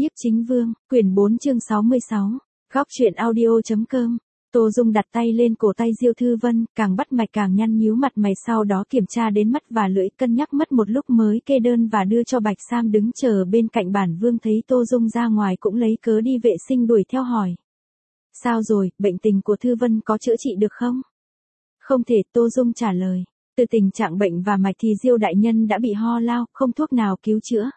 Nhiếp Chính Vương, quyển 4 chương 66, góc truyện audio.com. Tô Dung đặt tay lên cổ tay Diêu Thư Vân, càng bắt mạch càng nhăn nhíu mặt mày, sau đó kiểm tra đến mắt và lưỡi, cân nhắc mất một lúc mới kê đơn và đưa cho Bạch Sam đứng chờ bên cạnh. Bản Vương thấy Tô Dung ra ngoài cũng lấy cớ đi vệ sinh đuổi theo hỏi. Sao rồi, bệnh tình của Thư Vân có chữa trị được không? Không thể, Tô Dung trả lời. Từ tình trạng bệnh và mạch thì Diêu đại nhân đã bị ho lao, không thuốc nào cứu chữa.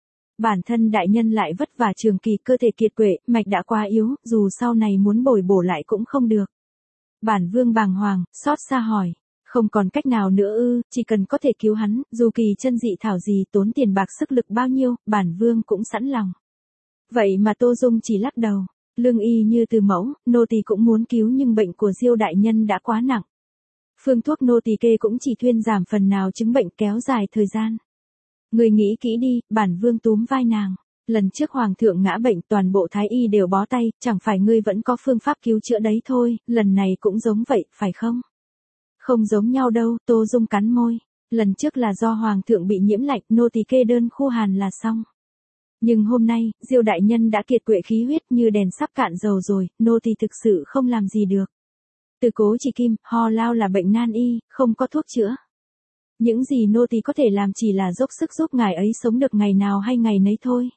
Bản thân đại nhân lại vất vả trường kỳ, cơ thể kiệt quệ, mạch đã quá yếu, dù sau này muốn bồi bổ lại cũng không được. Bản Vương bàng hoàng, xót xa hỏi. Không còn cách nào nữa ư? Chỉ cần có thể cứu hắn, dù kỳ chân dị thảo gì, tốn tiền bạc sức lực bao nhiêu, Bản Vương cũng sẵn lòng. Vậy mà Tô Dung chỉ lắc đầu. Lương y như từ mẫu, nô tỳ cũng muốn cứu nhưng bệnh của Diêu đại nhân đã quá nặng. Phương thuốc nô tỳ kê cũng chỉ thuyên giảm phần nào chứng bệnh, kéo dài thời gian. Người nghĩ kỹ đi. Bản Vương túm vai nàng. Lần trước hoàng thượng ngã bệnh toàn bộ thái y đều bó tay, chẳng phải ngươi vẫn có phương pháp cứu chữa đấy thôi, lần này cũng giống vậy, phải không? Không giống nhau đâu, Tô Dung cắn môi. Lần trước là do hoàng thượng bị nhiễm lạnh, nô tỳ kê đơn khu hàn là xong. Nhưng hôm nay, Diêu đại nhân đã kiệt quệ khí huyết như đèn sắp cạn dầu rồi, nô tỳ thực sự không làm gì được. Từ cố chỉ kim, ho lao là bệnh nan y, không có thuốc chữa. Những gì nô tỳ có thể làm chỉ là dốc sức giúp ngài ấy sống được ngày nào hay ngày nấy thôi.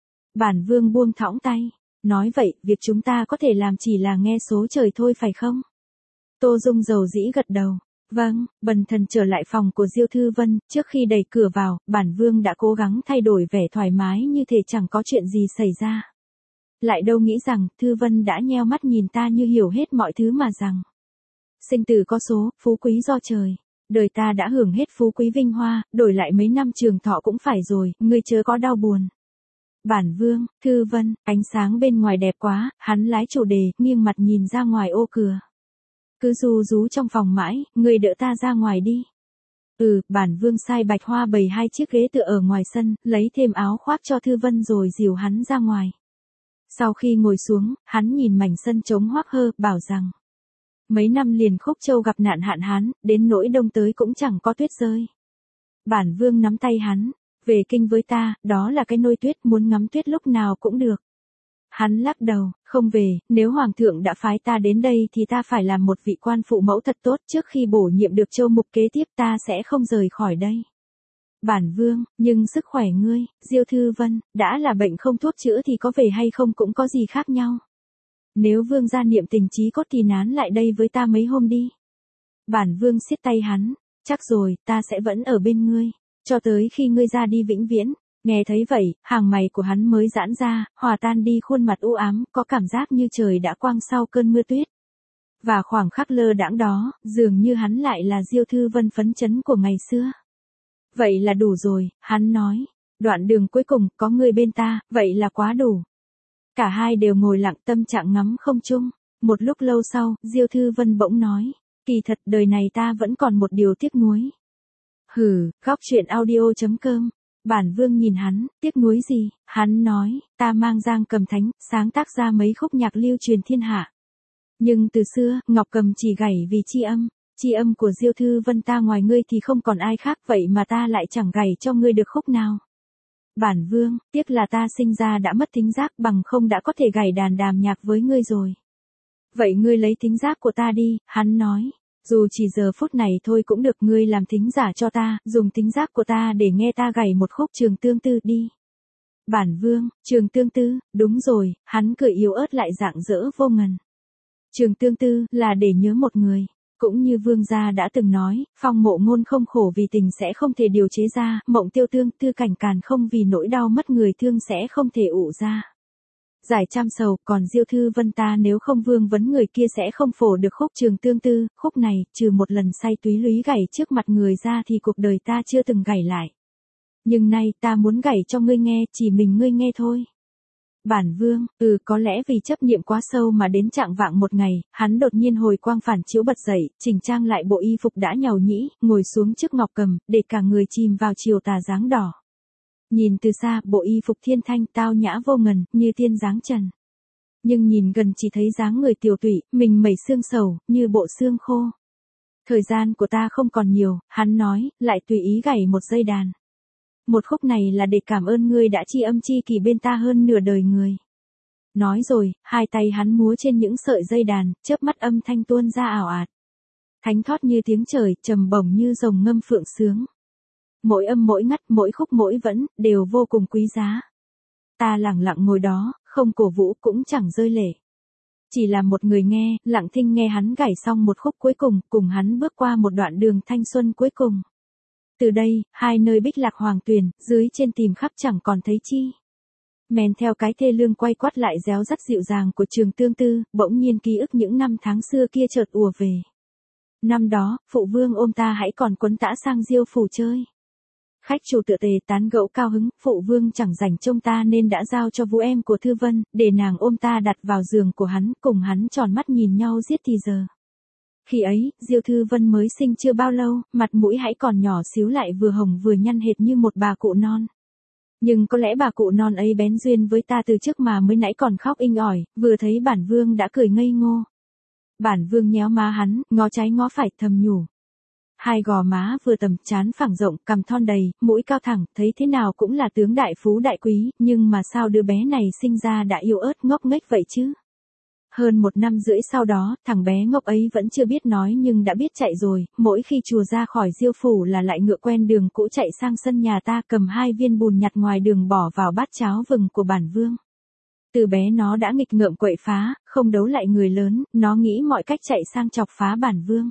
Bản Vương buông thõng tay. Nói vậy, việc chúng ta có thể làm chỉ là nghe số trời thôi phải không? Tô Dung dầu dĩ gật đầu. Vâng. Bần thần trở lại phòng của Diêu Thư Vân, trước khi đẩy cửa vào, Bản Vương đã cố gắng thay đổi vẻ thoải mái như thể chẳng có chuyện gì xảy ra. Lại đâu nghĩ rằng, Thư Vân đã nheo mắt nhìn ta như hiểu hết mọi thứ mà rằng. Sinh tử có số, phú quý do trời. Đời ta đã hưởng hết phú quý vinh hoa, đổi lại mấy năm trường thọ cũng phải rồi, ngươi chớ có đau buồn. Bản Vương, Thư Vân, ánh sáng bên ngoài đẹp quá, hắn lái chủ đề, nghiêng mặt nhìn ra ngoài ô cửa. Cứ ru rú trong phòng mãi, ngươi đỡ ta ra ngoài đi. Bản Vương sai Bạch Hoa bày 2 chiếc ghế tựa ở ngoài sân, lấy thêm áo khoác cho Thư Vân rồi dìu hắn ra ngoài. Sau khi ngồi xuống, hắn nhìn mảnh sân trống hoác hơ, bảo rằng. Mấy năm liền Khúc Châu gặp nạn hạn hán, đến nỗi đông tới cũng chẳng có tuyết rơi. Bản Vương nắm tay hắn. Về kinh với ta, đó là cái nôi tuyết, muốn ngắm tuyết lúc nào cũng được. Hắn lắc đầu, không về, nếu hoàng thượng đã phái ta đến đây thì ta phải làm một vị quan phụ mẫu thật tốt, trước khi bổ nhiệm được châu mục kế tiếp ta sẽ không rời khỏi đây. Bản Vương, nhưng sức khỏe ngươi, Diêu Thư Vân, đã là bệnh không thuốc chữa thì có về hay không cũng có gì khác nhau. Nếu Vương gia niệm tình chí cốt thì nán lại đây với ta mấy hôm đi. Bản Vương siết tay hắn, chắc rồi, ta sẽ vẫn ở bên ngươi. Cho tới khi ngươi ra đi vĩnh viễn. Nghe thấy vậy, hàng mày của hắn mới giãn ra, hòa tan đi khuôn mặt u ám, có cảm giác như trời đã quang sau cơn mưa tuyết. Và khoảng khắc lơ đãng đó, dường như hắn lại là Diêu Thư Vân phấn chấn của ngày xưa. Vậy là đủ rồi, hắn nói. Đoạn đường cuối cùng, có ngươi bên ta, vậy là quá đủ. Cả hai đều ngồi lặng, tâm trạng ngắm không chung. Một lúc lâu sau, Diêu Thư Vân bỗng nói. Kỳ thật đời này ta vẫn còn một điều tiếc nuối. Góc truyện audio.com. Bản Vương nhìn hắn, tiếc nuối gì? Hắn nói, ta mang Giang Cầm Thánh, sáng tác ra mấy khúc nhạc lưu truyền thiên hạ. Nhưng từ xưa, Ngọc Cầm chỉ gảy vì chi âm của Diêu Thư Vân ta ngoài ngươi thì không còn ai khác, vậy mà ta lại chẳng gảy cho ngươi được khúc nào. Bản Vương, tiếc là ta sinh ra đã mất thính giác, bằng không đã có thể gảy đàn đàm nhạc với ngươi rồi. Vậy ngươi lấy thính giác của ta đi, hắn nói. Dù chỉ giờ phút này thôi cũng được, ngươi làm thính giả cho ta, dùng thính giác của ta để nghe ta gảy một khúc Trường Tương Tư đi. Bản Vương, Trường Tương Tư, đúng rồi, hắn cười yếu ớt lại rạng rỡ vô ngần. Trường Tương Tư là để nhớ một người, cũng như Vương gia đã từng nói, phong mộ ngôn không khổ vì tình sẽ không thể điều chế ra, mộng tiêu tương tư cảnh càn không vì nỗi đau mất người thương sẽ không thể ủ ra. Giải trăm sầu, còn Diêu Thư Vân ta nếu không vương vấn người kia sẽ không phổ được khúc Trường Tương Tư, khúc này, trừ một lần say túy lúy gảy trước mặt người ra thì cuộc đời ta chưa từng gảy lại. Nhưng nay ta muốn gảy cho ngươi nghe, chỉ mình ngươi nghe thôi. Bản Vương, có lẽ vì chấp niệm quá sâu mà đến trạng vạng một ngày, hắn đột nhiên hồi quang phản chiếu bật dậy, chỉnh trang lại bộ y phục đã nhàu nhĩ, ngồi xuống trước Ngọc Cầm, để cả người chìm vào chiều tà dáng đỏ. Nhìn từ xa, bộ y phục thiên thanh tao nhã vô ngần, như tiên dáng trần. Nhưng nhìn gần chỉ thấy dáng người tiều tụy, mình mẩy xương sầu, như bộ xương khô. Thời gian của ta không còn nhiều, hắn nói, lại tùy ý gảy một dây đàn. Một khúc này là để cảm ơn ngươi đã tri âm tri kỷ bên ta hơn nửa đời người. Nói rồi, hai tay hắn múa trên những sợi dây đàn, chớp mắt âm thanh tuôn ra ảo ạt. Thánh thót như tiếng trời, trầm bổng như rồng ngâm phượng sướng. Mỗi âm mỗi ngắt, mỗi khúc mỗi vẫn, đều vô cùng quý giá. Ta lặng lặng ngồi đó, không cổ vũ cũng chẳng rơi lệ. Chỉ là một người nghe, lặng thinh nghe hắn gảy xong một khúc cuối cùng, cùng hắn bước qua một đoạn đường thanh xuân cuối cùng. Từ đây, hai nơi bích lạc hoàng tuyền, dưới trên tìm khắp chẳng còn thấy chi. Men theo cái thê lương quay quắt lại réo rắt dịu dàng của Trường Tương Tư, bỗng nhiên ký ức những năm tháng xưa kia chợt ùa về. Năm đó, phụ vương ôm ta hãy còn quấn tã sang Diêu phủ chơi. Khách chủ tựa tề tán gẫu cao hứng, phụ vương chẳng rảnh trông ta nên đã giao cho vũ em của Thư Vân, để nàng ôm ta đặt vào giường của hắn, cùng hắn tròn mắt nhìn nhau giết thì giờ. Khi ấy, Diêu Thư Vân mới sinh chưa bao lâu, mặt mũi hãy còn nhỏ xíu lại vừa hồng vừa nhăn hệt như một bà cụ non. Nhưng có lẽ bà cụ non ấy bén duyên với ta từ trước mà mới nãy còn khóc inh ỏi, vừa thấy bản vương đã cười ngây ngô. Bản vương nhéo má hắn, ngó trái ngó phải thầm nhủ. Hai gò má vừa tầm, trán phẳng rộng, cằm thon đầy, mũi cao thẳng, thấy thế nào cũng là tướng đại phú đại quý, nhưng mà sao đứa bé này sinh ra đã yếu ớt ngốc nghếch vậy chứ? Hơn 1 năm rưỡi sau đó, thằng bé ngốc ấy vẫn chưa biết nói nhưng đã biết chạy rồi, mỗi khi chùa ra khỏi Diêu phủ là lại ngựa quen đường cũ chạy sang sân nhà ta cầm 2 viên bùn nhặt ngoài đường bỏ vào bát cháo vừng của bản vương. Từ bé nó đã nghịch ngợm quậy phá, không đấu lại người lớn, nó nghĩ mọi cách chạy sang chọc phá bản vương.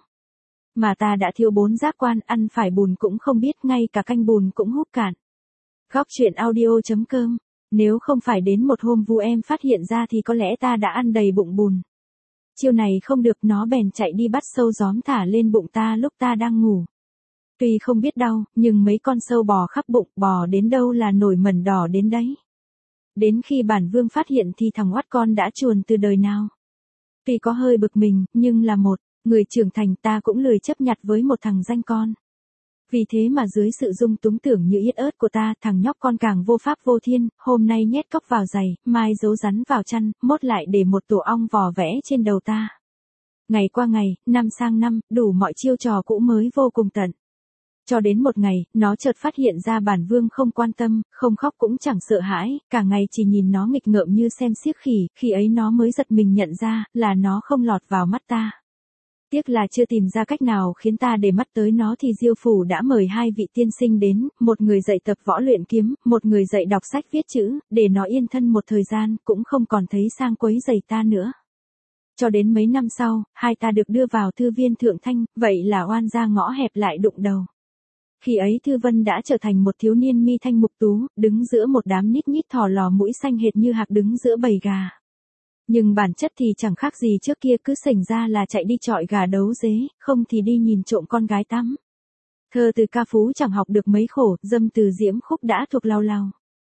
Mà ta đã thiếu 4 giác quan, ăn phải bùn cũng không biết, ngay cả canh bùn cũng húp cạn. Góc truyện audio.com. Nếu không phải đến một hôm vu em phát hiện ra thì có lẽ ta đã ăn đầy bụng bùn. Chiêu này không được, nó bèn chạy đi bắt sâu gióm thả lên bụng ta lúc ta đang ngủ. Tuy không biết đau, nhưng mấy con sâu bò khắp bụng, bò đến đâu là nổi mẩn đỏ đến đấy. Đến khi bản vương phát hiện thì thằng oắt con đã chuồn từ đời nào. Tuy có hơi bực mình, nhưng là một người trưởng thành, ta cũng lười chấp nhặt với một thằng danh con. Vì thế mà dưới sự dung túng tưởng như yết ớt của ta, thằng nhóc con càng vô pháp vô thiên, hôm nay nhét cóc vào giày, mai giấu rắn vào chăn, mốt lại để một tổ ong vò vẽ trên đầu ta. Ngày qua ngày, năm sang năm, đủ mọi chiêu trò cũ mới vô cùng tận. Cho đến một ngày, nó chợt phát hiện ra bản vương không quan tâm, không khóc cũng chẳng sợ hãi, cả ngày chỉ nhìn nó nghịch ngợm như xem xiếc khỉ, khi ấy nó mới giật mình nhận ra, là nó không lọt vào mắt ta. Tiếc là chưa tìm ra cách nào khiến ta để mắt tới nó thì Diêu phủ đã mời 2 vị tiên sinh đến, một người dạy tập võ luyện kiếm, một người dạy đọc sách viết chữ, để nó yên thân một thời gian, cũng không còn thấy sang quấy rầy ta nữa. Cho đến mấy năm sau, hai ta được đưa vào thư viên Thượng Thanh, vậy là oan gia ngõ hẹp lại đụng đầu. Khi ấy Thư Vân đã trở thành một thiếu niên mi thanh mục tú, đứng giữa một đám nít nhít thò lò mũi xanh hệt như hạc đứng giữa bầy gà. Nhưng bản chất thì chẳng khác gì trước kia, cứ sành ra là chạy đi chọi gà đấu dế, không thì đi nhìn trộm con gái tắm. Thơ từ ca phú chẳng học được mấy khổ, dâm từ diễm khúc đã thuộc lau lau.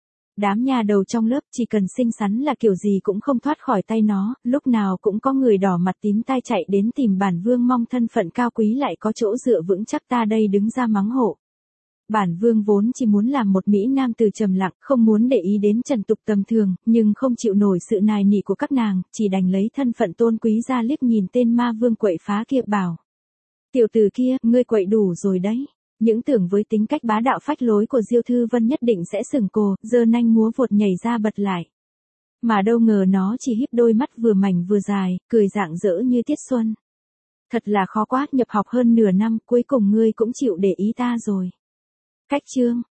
Đám nhà đầu trong lớp chỉ cần xinh xắn là kiểu gì cũng không thoát khỏi tay nó, lúc nào cũng có người đỏ mặt tím tai chạy đến tìm bản vương mong thân phận cao quý lại có chỗ dựa vững chắc, ta đây đứng ra mắng hộ. Bản vương vốn chỉ muốn làm một mỹ nam tử trầm lặng, không muốn để ý đến trần tục tầm thường, nhưng không chịu nổi sự nài nỉ của các nàng, chỉ đành lấy thân phận tôn quý ra liếc nhìn tên ma vương quậy phá kia bảo. Tiểu tử kia, ngươi quậy đủ rồi đấy. Những tưởng với tính cách bá đạo phách lối của Diêu Thư Vân nhất định sẽ sừng cồ, giơ nanh múa vuột nhảy ra bật lại. Mà đâu ngờ nó chỉ híp đôi mắt vừa mảnh vừa dài, cười rạng rỡ như tiết xuân. Thật là khó quá, nhập học hơn nửa năm, cuối cùng ngươi cũng chịu để ý ta rồi. Cách chương